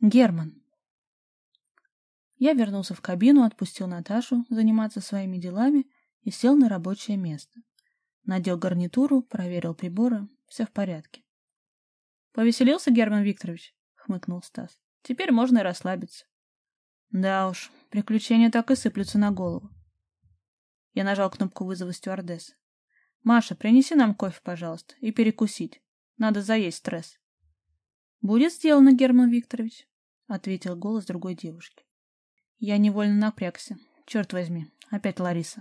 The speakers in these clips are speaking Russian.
Герман. Я вернулся в кабину, отпустил Наташу заниматься своими делами и сел на рабочее место. Надел гарнитуру, проверил приборы. Все в порядке. «Повеселился, Герман Викторович?» — хмыкнул Стас. «Теперь можно и расслабиться». «Да уж, приключения так и сыплются на голову». Я нажал кнопку вызова стюардессы. «Маша, принеси нам кофе, пожалуйста, и перекусить. Надо заесть стресс». «Будет сделано, Герман Викторович», — ответил голос другой девушки. Я невольно напрягся. Черт возьми, опять Лариса.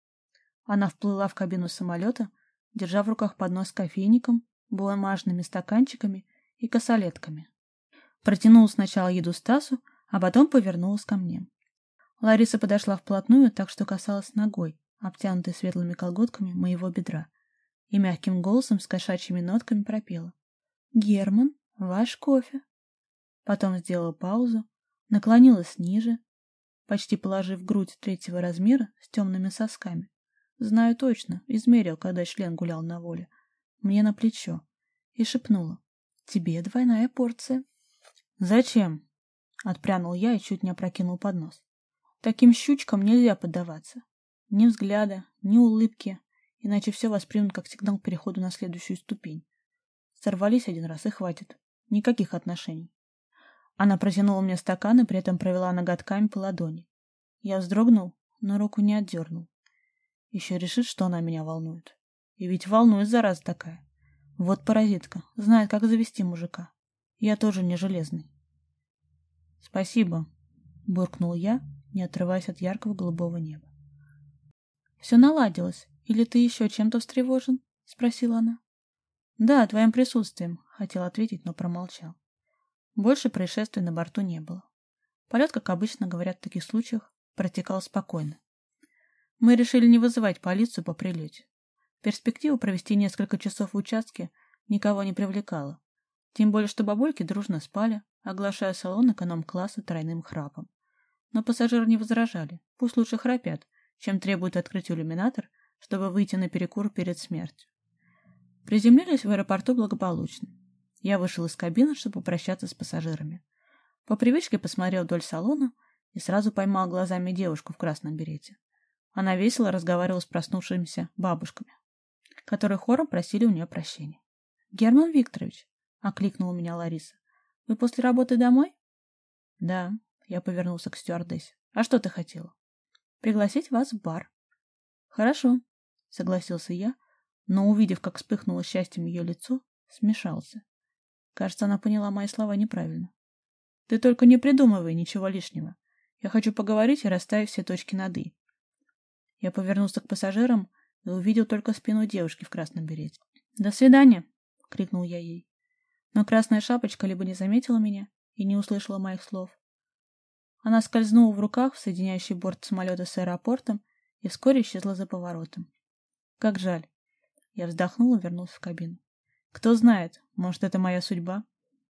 Она вплыла в кабину самолета, держа в руках поднос с кофейником, бумажными стаканчиками и косолетками. Протянула сначала еду Стасу, а потом повернулась ко мне. Лариса подошла вплотную, так что касалась ногой, обтянутой светлыми колготками моего бедра, и мягким голосом с кошачьими нотками пропела: «Герман, ваш кофе». Потом сделала паузу, наклонилась ниже, почти положив грудь третьего размера с темными сосками. Знаю точно, измерил, когда член гулял на воле. Мне на плечо. И шепнула: «Тебе двойная порция». «Зачем?» — отпрянул я и чуть не опрокинул поднос. Таким щучкам нельзя поддаваться. Ни взгляда, ни улыбки, иначе все воспримут как сигнал к переходу на следующую ступень. Сорвались один раз и хватит. Никаких отношений. Она протянула мне стакан и при этом провела ноготками по ладони. Я вздрогнул, но руку не отдернул. Еще решит, что она меня волнует. И ведь волнует, зараза такая. Вот паразитка, знает, как завести мужика. Я тоже не железный. «Спасибо», — буркнул я, не отрываясь от яркого голубого неба. «Все наладилось? Или ты еще чем-то встревожен?» — спросила она. «Да, твоим присутствием», — хотел ответить, но промолчал. Больше происшествий на борту не было. Полет, как обычно говорят в таких случаях, протекал спокойно. Мы решили не вызывать полицию по прилете. Перспектива провести несколько часов в участке никого не привлекала. Тем более, что бабульки дружно спали, оглашая салон эконом-класса тройным храпом. Но пассажиры не возражали. Пусть лучше храпят, чем требуют открыть иллюминатор, чтобы выйти на перекур перед смертью. Приземлились в аэропорту благополучно. Я вышел из кабины, чтобы попрощаться с пассажирами. По привычке посмотрел вдоль салона и сразу поймал глазами девушку в красном берете. Она весело разговаривала с проснувшимися бабушками, которые хором просили у нее прощения. «Герман Викторович», — окликнула меня Лариса, — «вы после работы домой?» «Да», — я повернулся к стюардессе. «А что ты хотела?» «Пригласить вас в бар». «Хорошо», — согласился я, но, увидев, как вспыхнуло счастьем ее лицо, смешался. Кажется, она поняла мои слова неправильно. «Ты только не придумывай ничего лишнего. Я хочу поговорить и расставить все точки над «и». Я повернулся к пассажирам и увидел только спину девушки в красном берете. «До свидания!» — крикнул я ей. Но красная шапочка либо не заметила меня и не услышала моих слов. Она скользнула в руках в соединяющий борт самолета с аэропортом и вскоре исчезла за поворотом. Как жаль. Я вздохнул и вернулся в кабину. Кто знает, может, это моя судьба.